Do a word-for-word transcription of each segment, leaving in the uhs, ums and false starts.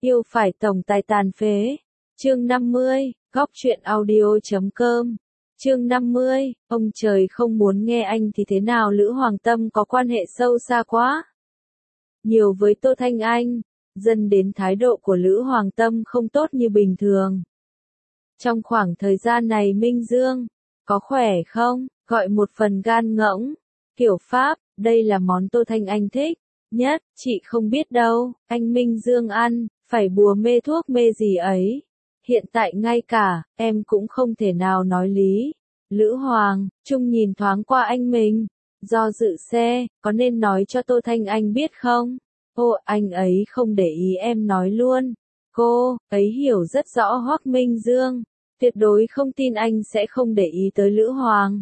Yêu phải tổng tài tàn phế. Chương năm mươi, góc truyện audio chấm com. Chương năm mươi, ông trời không muốn nghe anh thì thế nào Lữ Hoàng Tâm có quan hệ sâu xa quá. Nhiều với Tô Thanh Anh, dần đến thái độ của Lữ Hoàng Tâm không tốt như bình thường. Trong khoảng thời gian này Minh Dương, có khỏe không? Gọi một phần gan ngỗng, kiểu Pháp, đây là món Tô Thanh Anh thích nhất, chị không biết đâu, anh Minh Dương ăn, phải bùa mê thuốc mê gì ấy. Hiện tại ngay cả, em cũng không thể nào nói lý. Lữ Hoàng, Trung nhìn thoáng qua anh mình, do dự xe, có nên nói cho Tô Thanh Anh biết không? Ô, anh ấy không để ý em nói luôn. Cô ấy hiểu rất rõ Hoắc Minh Dương, tuyệt đối không tin anh sẽ không để ý tới Lữ Hoàng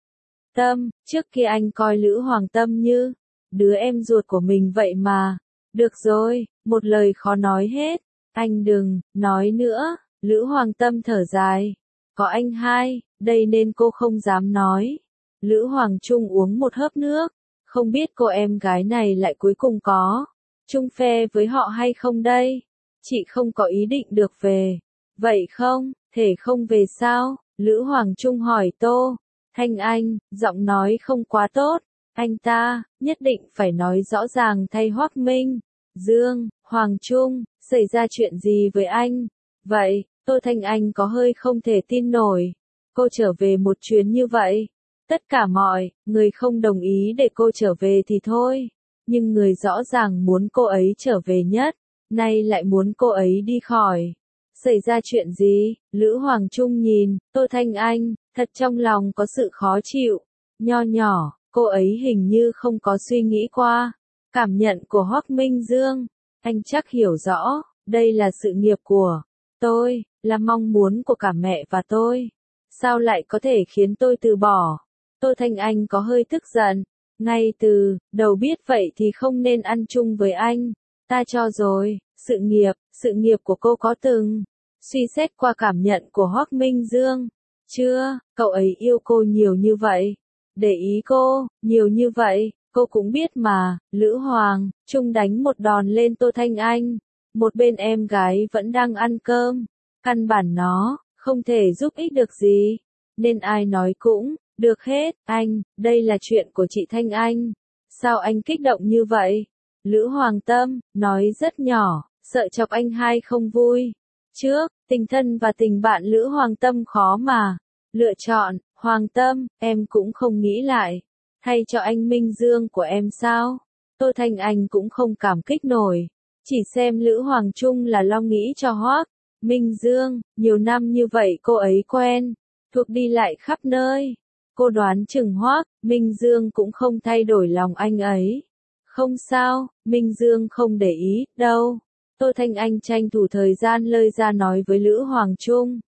Tâm, trước kia anh coi Lữ Hoàng Tâm như đứa em ruột của mình vậy mà. Được rồi, một lời khó nói hết, anh đừng nói nữa. Lữ Hoàng Tâm thở dài, có anh hai, đây nên cô không dám nói. Lữ Hoàng Trung uống một hớp nước, không biết cô em gái này lại cuối cùng có chung phe với họ hay không đây? Chị không có ý định được về. Vậy không, thể không về sao? Lữ Hoàng Trung hỏi Tô Thanh Anh, giọng nói không quá tốt. Anh ta, nhất định phải nói rõ ràng thay Hoắc Minh Dương. Hoàng Trung, xảy ra chuyện gì với anh? Vậy, Tô Thanh Anh có hơi không thể tin nổi. Cô trở về một chuyến như vậy. Tất cả mọi người không đồng ý để cô trở về thì thôi. Nhưng người rõ ràng muốn cô ấy trở về nhất, nay lại muốn cô ấy đi khỏi. Xảy ra chuyện gì? Lữ Hoàng Trung nhìn Tô Thanh Anh, thật trong lòng có sự khó chịu. Nho nhỏ, cô ấy hình như không có suy nghĩ qua cảm nhận của Hoắc Minh Dương. Anh chắc hiểu rõ, đây là sự nghiệp của tôi, là mong muốn của cả mẹ và tôi. Sao lại có thể khiến tôi từ bỏ? Tô Thanh Anh có hơi tức giận. Ngay từ đầu biết vậy thì không nên ăn chung với anh. Ta cho rồi, sự nghiệp, sự nghiệp của cô có từng suy xét qua cảm nhận của Hoắc Minh Dương chưa? Cậu ấy yêu cô nhiều như vậy, để ý cô nhiều như vậy, cô cũng biết mà. Lữ Hoàng Trung đánh một đòn lên Tô Thanh Anh. Một bên em gái vẫn đang ăn cơm, căn bản nó không thể giúp ích được gì, nên ai nói cũng được hết. Anh, đây là chuyện của chị Thanh Anh. Sao anh kích động như vậy? Lữ Hoàng Tâm nói rất nhỏ, sợ chọc anh hai không vui. Trước, tình thân và tình bạn Lữ Hoàng Tâm khó mà lựa chọn. Hoàng Tâm, em cũng không nghĩ lại thay cho anh Minh Dương của em sao? Tô Thanh Anh cũng không cảm kích nổi, chỉ xem Lữ Hoàng Trung là lo nghĩ cho Hoắc Minh Dương. Nhiều năm như vậy cô ấy quen thuộc đi lại khắp nơi. Cô đoán chừng Hoắc Minh Dương cũng không thay đổi lòng anh ấy. Không sao, Minh Dương không để ý đâu. Tô Thanh Anh tranh thủ thời gian lơi ra nói với Lữ Hoàng Trung.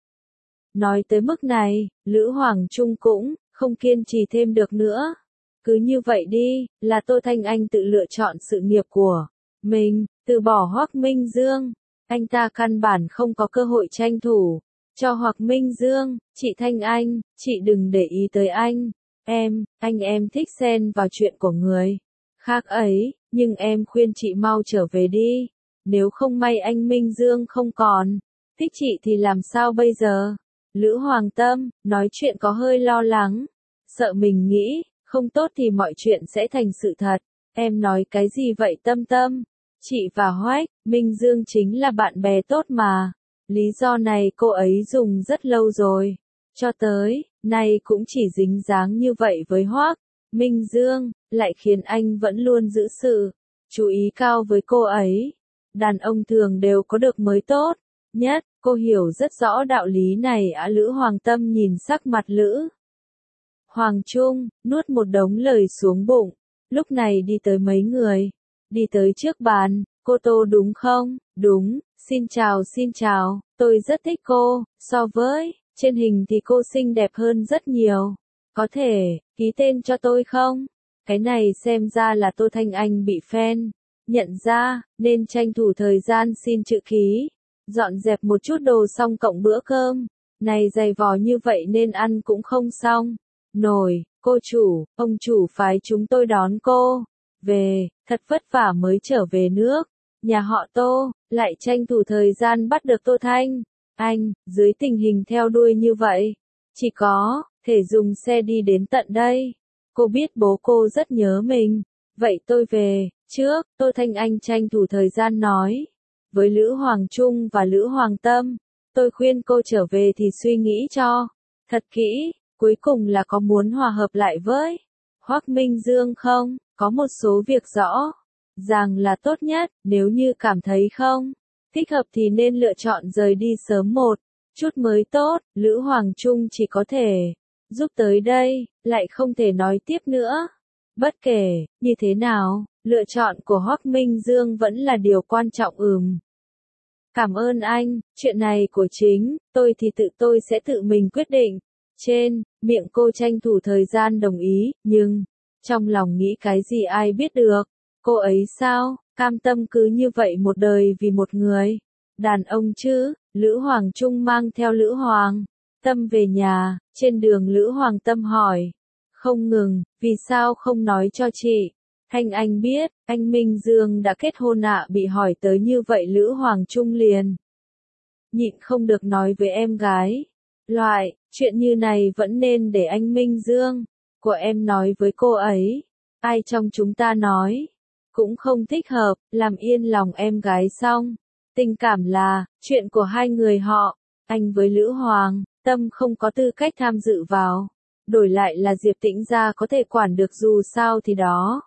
Nói tới mức này, Lữ Hoàng Trung cũng không kiên trì thêm được nữa. Cứ như vậy đi, là Tô Thanh Anh tự lựa chọn sự nghiệp của mình, từ bỏ Hoắc Minh Dương. Anh ta căn bản không có cơ hội tranh thủ cho Hoắc Minh Dương. Chị Thanh Anh, chị đừng để ý tới anh. Em, anh em thích xen vào chuyện của người khác ấy, nhưng em khuyên chị mau trở về đi. Nếu không may anh Minh Dương không còn thích chị thì làm sao bây giờ? Lữ Hoàng Tâm nói chuyện có hơi lo lắng, sợ mình nghĩ không tốt thì mọi chuyện sẽ thành sự thật. Em nói cái gì vậy Tâm Tâm? Chị và Hoắc Minh Dương chính là bạn bè tốt mà. Lý do này cô ấy dùng rất lâu rồi, cho tới nay cũng chỉ dính dáng như vậy với Hoắc Minh Dương, lại khiến anh vẫn luôn giữ sự chú ý cao với cô ấy. Đàn ông thường đều có được mới tốt nhất, cô hiểu rất rõ đạo lý này á. Lữ Hoàng Tâm nhìn sắc mặt Lữ Hoàng Trung, nuốt một đống lời xuống bụng. Lúc này đi tới mấy người, đi tới trước bàn. Cô Tô đúng không? Đúng, xin chào xin chào, tôi rất thích cô, so với trên hình thì cô xinh đẹp hơn rất nhiều. Có thể ký tên cho tôi không? Cái này xem ra là Tô Thanh Anh bị fan nhận ra, nên tranh thủ thời gian xin chữ ký. Dọn dẹp một chút đồ xong cộng bữa cơm này dày vò như vậy nên ăn cũng không xong nổi. Cô chủ, ông chủ phái chúng tôi đón cô về, thật vất vả mới trở về nước. nhà họ Tô, lại tranh thủ thời gian bắt được Tô Thanh. Anh, dưới tình hình theo đuôi như vậy, chỉ có thể dùng xe đi đến tận đây. Cô biết bố cô rất nhớ mình. Vậy tôi về, trước, Tô Thanh Anh tranh thủ thời gian nói. Với Lữ Hoàng Trung và Lữ Hoàng Tâm, tôi khuyên cô trở về thì suy nghĩ cho thật kỹ, cuối cùng là có muốn hòa hợp lại với Hoắc Minh Dương không? Có một số việc rõ ràng là tốt nhất, nếu như cảm thấy không thích hợp thì nên lựa chọn rời đi sớm một chút mới tốt. Lữ Hoàng Trung chỉ có thể giúp tới đây, lại không thể nói tiếp nữa. Bất kể như thế nào, lựa chọn của Hoắc Minh Dương vẫn là điều quan trọng. Ừm. Cảm ơn anh, chuyện này của chính tôi thì tự tôi sẽ tự mình quyết định. Trên miệng cô tranh thủ thời gian đồng ý, nhưng trong lòng nghĩ cái gì ai biết được. Cô ấy sao, cam tâm cứ như vậy một đời vì một người đàn ông chứ? Lữ Hoàng Trung mang theo Lữ Hoàng Tâm về nhà, trên đường Lữ Hoàng Tâm hỏi không ngừng, vì sao không nói cho chị Thanh Anh biết, anh Minh Dương đã kết hôn ạ? Bị hỏi tới như vậy Lữ Hoàng Trung liền nhịn không được nói với em gái. Loại, chuyện như này vẫn nên để anh Minh Dương của em nói với cô ấy. Ai trong chúng ta nói cũng không thích hợp, làm yên lòng em gái xong. Tình cảm là chuyện của hai người họ, anh với Lữ Hoàng Tâm không có tư cách tham dự vào. Đổi lại là Diệp Tĩnh Gia có thể quản được, dù sao thì đó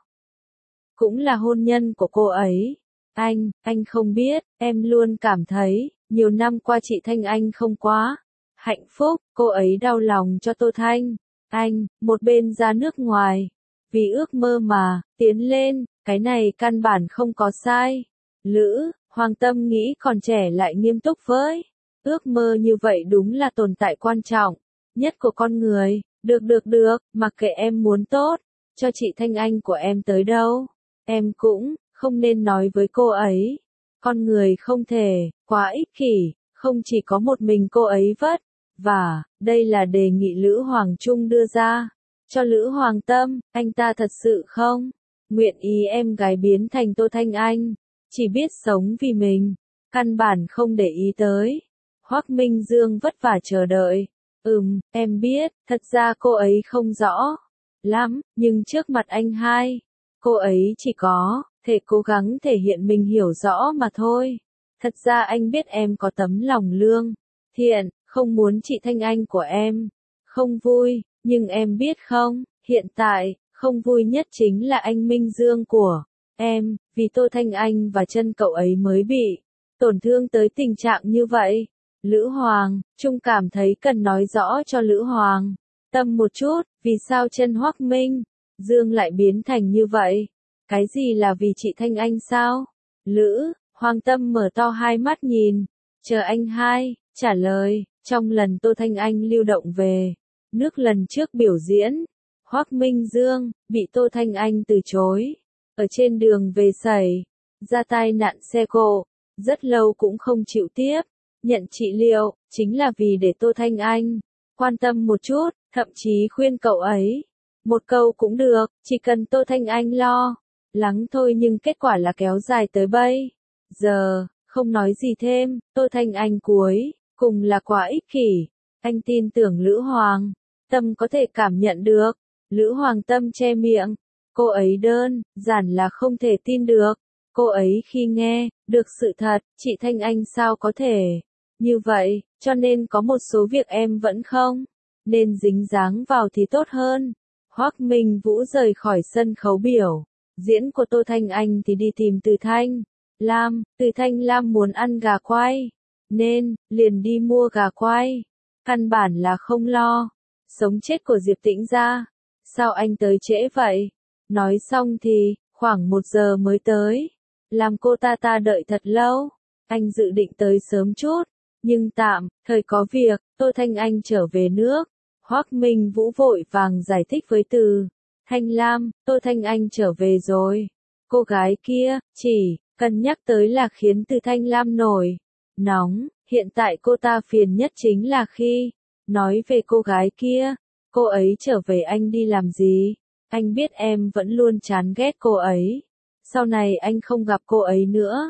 cũng là hôn nhân của cô ấy. Anh, anh không biết, em luôn cảm thấy, nhiều năm qua chị Thanh Anh không quá hạnh phúc, cô ấy đau lòng cho Tô Thanh Anh, một bên ra nước ngoài, vì ước mơ mà tiến lên, cái này căn bản không có sai. Lữ Hoàng Tâm nghĩ còn trẻ lại nghiêm túc với ước mơ như vậy đúng là tồn tại quan trọng nhất của con người. Được được được, mặc kệ em muốn tốt cho chị Thanh Anh của em tới đâu, em cũng không nên nói với cô ấy. Con người không thể quá ích kỷ, không chỉ có một mình cô ấy vất vả. Đây là đề nghị Lữ Hoàng Trung đưa ra cho Lữ Hoàng Tâm. Anh ta thật sự không nguyện ý em gái biến thành Tô Thanh Anh, chỉ biết sống vì mình, căn bản không để ý tới Hoắc Minh Dương vất vả chờ đợi. Ừm, em biết, thật ra cô ấy không rõ lắm, nhưng trước mặt anh hai, cô ấy chỉ có thể cố gắng thể hiện mình hiểu rõ mà thôi. Thật ra anh biết em có tấm lòng lương thiện, không muốn chị Thanh Anh của em không vui, nhưng em biết không, hiện tại, không vui nhất chính là anh Minh Dương của em, vì Tô Thanh Anh và chân cậu ấy mới bị tổn thương tới tình trạng như vậy. Lữ Hoàng Trung cảm thấy cần nói rõ cho Lữ Hoàng Tâm một chút, vì sao chân Hoắc Minh Dương lại biến thành như vậy? Cái gì là vì chị Thanh Anh sao? Lữ Hoàng Tâm mở to hai mắt nhìn, chờ anh hai trả lời. Trong lần Tô Thanh Anh lưu động về nước lần trước biểu diễn, Hoắc Minh Dương bị Tô Thanh Anh từ chối. Ở trên đường về xảy ra tai nạn xe cộ, rất lâu cũng không chịu tiếp nhận trị liệu, chính là vì để Tô Thanh Anh quan tâm một chút, thậm chí khuyên cậu ấy một câu cũng được, chỉ cần Tô Thanh Anh lo lắng thôi, nhưng kết quả là kéo dài tới bây giờ, không nói gì thêm. Tô Thanh Anh cuối cùng là quá ích kỷ. Anh tin tưởng Lữ Hoàng Tâm có thể cảm nhận được. Lữ Hoàng Tâm che miệng, cô ấy đơn giản là không thể tin được. Cô ấy khi nghe được sự thật, chị Thanh Anh sao có thể như vậy, cho nên có một số việc em vẫn không nên dính dáng vào thì tốt hơn. Hoắc Minh Vũ rời khỏi sân khấu biểu diễn của Tô Thanh Anh thì đi tìm Từ Thanh Lam. Từ Thanh Lam muốn ăn gà quay, nên liền đi mua gà quay, căn bản là không lo sống chết của Diệp Tĩnh Gia. Sao anh tới trễ vậy? Nói xong thì khoảng một giờ mới tới, làm cô ta ta đợi thật lâu. Anh dự định tới sớm chút, nhưng tạm thời có việc. Tô Thanh Anh trở về nước. Hoắc Minh Vũ vội vàng giải thích với Từ Thanh Lam, Tô Thanh Anh trở về rồi. Cô gái kia chỉ cần nhắc tới là khiến Từ Thanh Lam nổi nóng. Hiện tại cô ta phiền nhất chính là khi nói về cô gái kia. Cô ấy trở về anh đi làm gì? Anh biết em vẫn luôn chán ghét cô ấy. Sau này anh không gặp cô ấy nữa.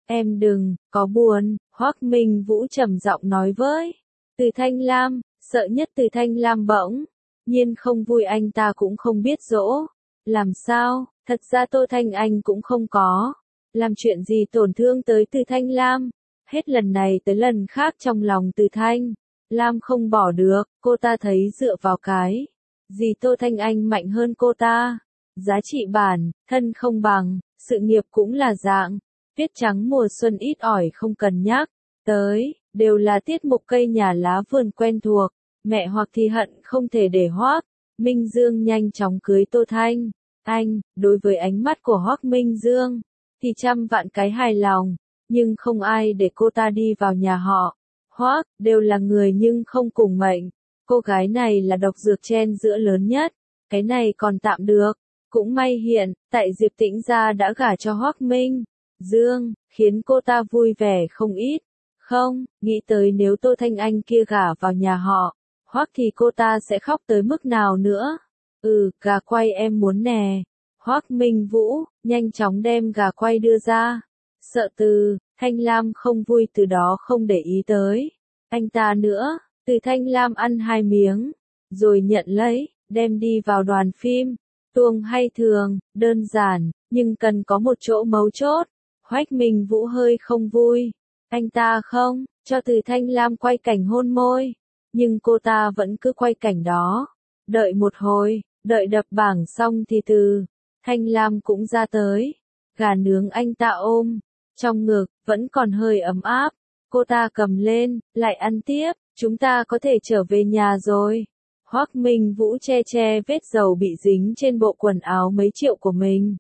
Em đừng, có buồn, Hoắc Minh Vũ trầm giọng nói với Từ Thanh Lam, sợ nhất Từ Thanh Lam bỗng nhiên không vui, anh ta cũng không biết dỗ. Làm sao, thật ra Tô Thanh Anh cũng không có làm chuyện gì tổn thương tới Từ Thanh Lam. Hết lần này tới lần khác trong lòng Từ Thanh Lam không bỏ được, cô ta thấy dựa vào cái gì Tô Thanh Anh mạnh hơn cô ta. Giá trị bản thân không bằng, sự nghiệp cũng là dạng. Viết trắng mùa xuân ít ỏi không cần nhắc tới, đều là tiết mục cây nhà lá vườn quen thuộc. Mẹ hoặc thì hận không thể để Hoắc Minh Dương nhanh chóng cưới Tô Thanh Anh. Đối với ánh mắt của Hoắc Minh Dương thì trăm vạn cái hài lòng, nhưng không ai để cô ta đi vào nhà họ Hoắc, đều là người nhưng không cùng mệnh. Cô gái này là độc dược chen giữa lớn nhất, cái này còn tạm được. Cũng may hiện tại Diệp Tĩnh gia đã gả cho Hoắc Minh Dương, khiến cô ta vui vẻ không ít. Không, nghĩ tới nếu Tô Thanh Anh kia gả vào nhà họ Hoắc thì cô ta sẽ khóc tới mức nào nữa. Ừ, gà quay em muốn nè. Hoắc Minh Vũ nhanh chóng đem gà quay đưa ra. Sợ Từ Thanh Lam không vui từ đó không để ý tới anh ta nữa. Từ Thanh Lam ăn hai miếng, rồi nhận lấy, đem đi vào đoàn phim. Tuồng hay thường, đơn giản, nhưng cần có một chỗ mấu chốt. Hoắc Minh Vũ hơi không vui. Anh ta không cho Từ Thanh Lam quay cảnh hôn môi, nhưng cô ta vẫn cứ quay cảnh đó. Đợi một hồi, đợi đập bảng xong thì Từ Thanh Lam cũng ra tới. Gà nướng anh ta ôm trong ngực, vẫn còn hơi ấm áp. Cô ta cầm lên, lại ăn tiếp. Chúng ta có thể trở về nhà rồi. Hoắc Minh Vũ che che vết dầu bị dính trên bộ quần áo mấy triệu của mình.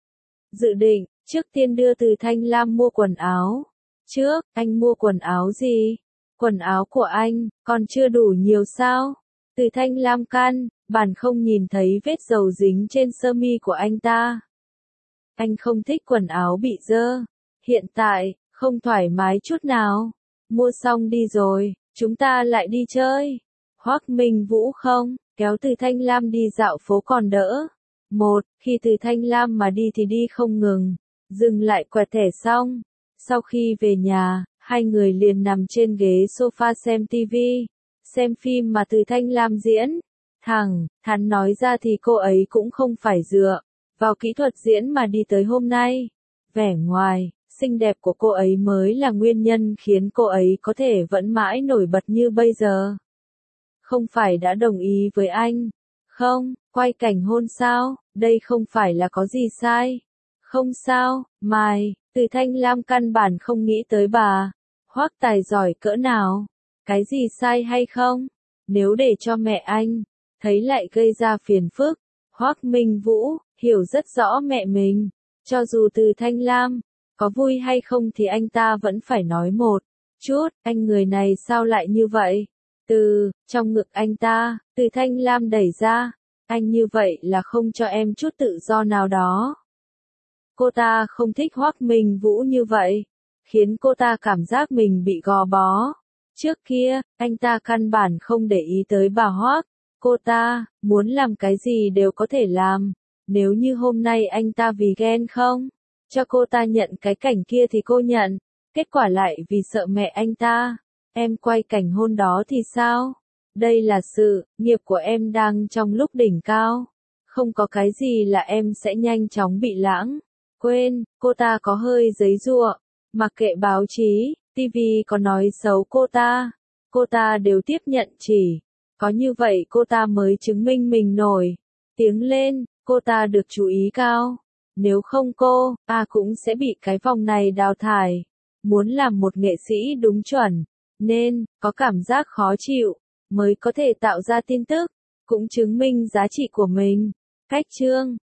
Dự định, trước tiên đưa Từ Thanh Lam mua quần áo. Trước, anh mua quần áo gì? Quần áo của anh, còn chưa đủ nhiều sao? Từ Thanh Lam căn bản không nhìn thấy vết dầu dính trên sơ mi của anh ta. Anh không thích quần áo bị dơ. Hiện tại, không thoải mái chút nào. Mua xong đi rồi, chúng ta lại đi chơi. Hoắc Minh Vũ không kéo Từ Thanh Lam đi dạo phố còn đỡ. Một, khi Từ Thanh Lam mà đi thì đi không ngừng. Dừng lại quẹt thẻ xong. Sau khi về nhà, hai người liền nằm trên ghế sofa xem tivi, xem phim mà Từ Thanh Lam diễn. Thẳng thắn nói ra thì cô ấy cũng không phải dựa vào kỹ thuật diễn mà đi tới hôm nay. Vẻ ngoài xinh đẹp của cô ấy mới là nguyên nhân khiến cô ấy có thể vẫn mãi nổi bật như bây giờ. Không phải đã đồng ý với anh? Không, quay cảnh hôn sao? Đây không phải là có gì sai. Không sao, Mai, Từ Thanh Lam căn bản không nghĩ tới bà Hoắc tài giỏi cỡ nào. Cái gì sai hay không? Nếu để cho mẹ anh thấy lại gây ra phiền phức. Hoắc Minh Vũ hiểu rất rõ mẹ mình. Cho dù Từ Thanh Lam có vui hay không thì anh ta vẫn phải nói một chút. Anh người này sao lại như vậy? Từ trong ngực anh ta, Từ Thanh Lam đẩy ra. Anh như vậy là không cho em chút tự do nào đó. Cô ta không thích Hoắc Minh Vũ như vậy, khiến cô ta cảm giác mình bị gò bó. Trước kia, anh ta căn bản không để ý tới bà Hoắc. Cô ta muốn làm cái gì đều có thể làm. Nếu như hôm nay anh ta vì ghen không cho cô ta nhận cái cảnh kia thì cô nhận. Kết quả lại vì sợ mẹ anh ta. Em quay cảnh hôn đó thì sao? Đây là sự nghiệp của em đang trong lúc đỉnh cao. Không có cái gì là em sẽ nhanh chóng bị lãng quên. Cô ta có hơi giấy giụa. Mặc kệ báo chí, tivi có nói xấu cô ta, cô ta đều tiếp nhận. Chỉ có như vậy cô ta mới chứng minh mình nổi tiếng lên. Cô ta được chú ý cao. Nếu không cô, à cũng sẽ bị cái vòng này đào thải. Muốn làm một nghệ sĩ đúng chuẩn, nên có cảm giác khó chịu, mới có thể tạo ra tin tức, cũng chứng minh giá trị của mình. Cách chương